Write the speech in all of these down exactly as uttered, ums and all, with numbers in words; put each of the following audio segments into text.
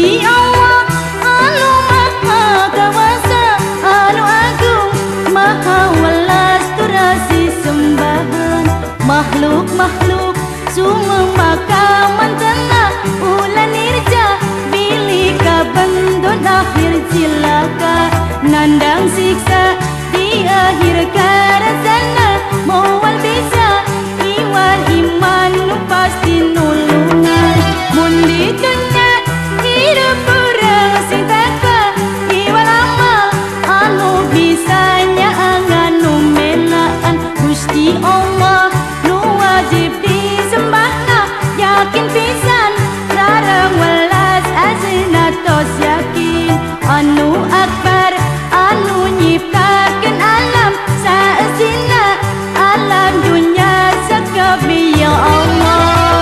Gusti Allah anu maha kawasa, anu agung, maha welas turasi sembahan. Makhluk-makhluk sumembaka mantena ulan nirja, bilika bandon akhir cilaka, nandang siksa di akhir karasana, mawal bisa iwal iman nu pasti nulungan. Mundi dunya hidup orang sing takwa, iwal amal anu bisanya anganu melaan. Gusti Allah nu wajib disembahna, yakin pisan sareng welas asina tos yakin. Anu akbar anu nyiptakeun alam saesina, alam dunya sakabeh ya Allah.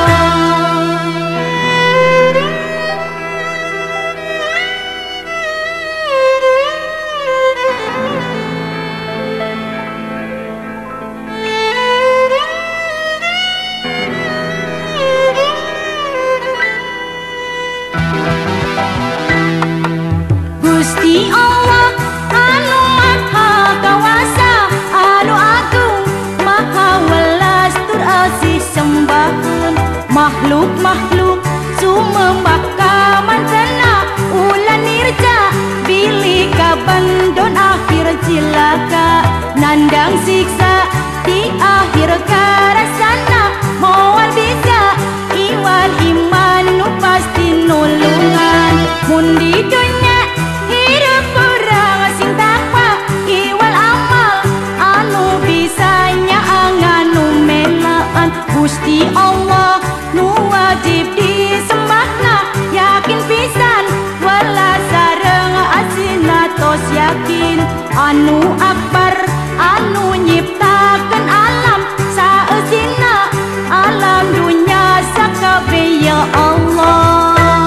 Gusti Allah anu maha kawasa, anu agung, maha welas tur asih sembahan. Makhluk-makhluk sumembaka mantena ulan nirja, bilika bandon akhir cilaka, nandang siksa di akhir karasana, mawal bisa iwal iman nu pasti nulungan. Mundi dunya hidup orang sing takwa, iwal amal anu bisanya anganu melaan. Gusti Allah nu wajib disembahna, yakin pisan welas sareng asina tos yakin. Anu akbar anu nyiptakeun alam saeusina, alam dunya sakabeh ya Allah.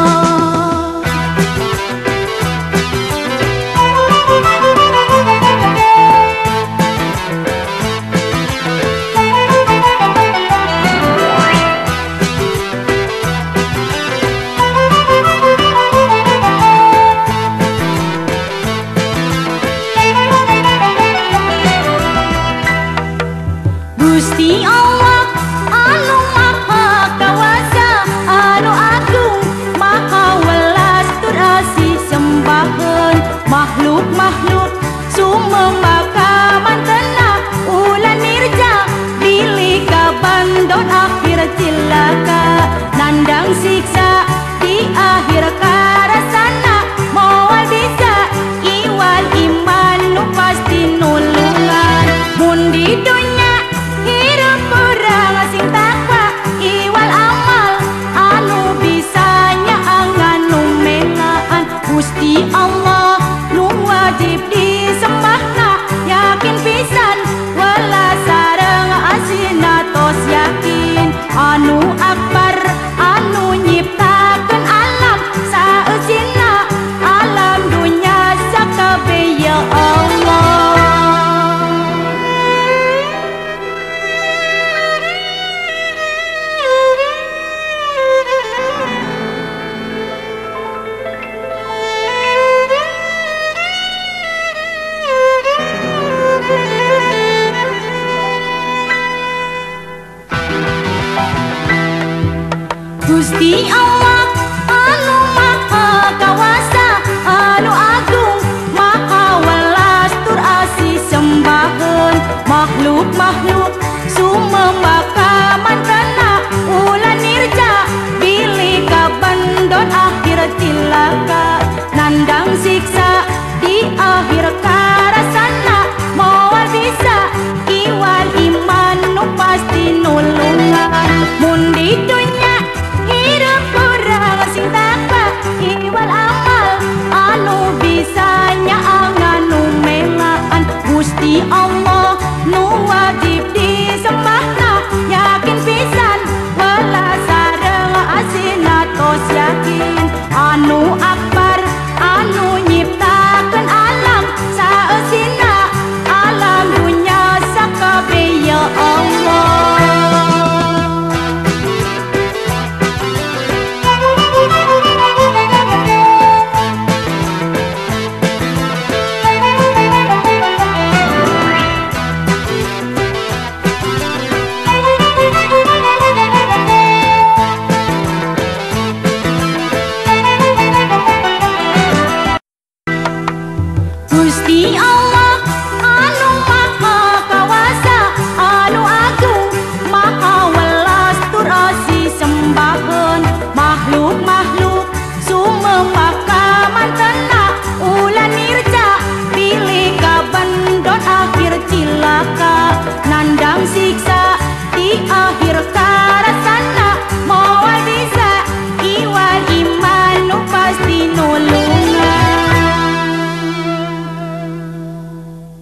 Gusti Allah anu maha kawasa, anu agung, maha welas tur asih sembahan. Makhluk-makhluk sumembaka mantena ulan nirja, bilika bandon akhir cilaka, nandang siksa di akhir karasana, mawal bisa iwal iman nu pasti nulungan. Mundi dunya hidup orang sing takwa, iwal amal anu bisanya anganu melaan. Gusti Allah nu wajib disembahna, yakin pisan welas sareng asina tos yakin. Anu akbar anu nyiptakeun alam saeusina, alam dunya sakabeh ya Allah. Gusti Allah anu maha kawasa, anu agung, maha welas tur asih sembahan. Makhluk-makhluk sumembaka mantena ulan nirja, bilika bandon akhir cilaka, nandang siksa di akhir karasana, mawal bisa iwal iman nu pasti nulungan. Mundi dunya hidup orang sing takwa, iwal amal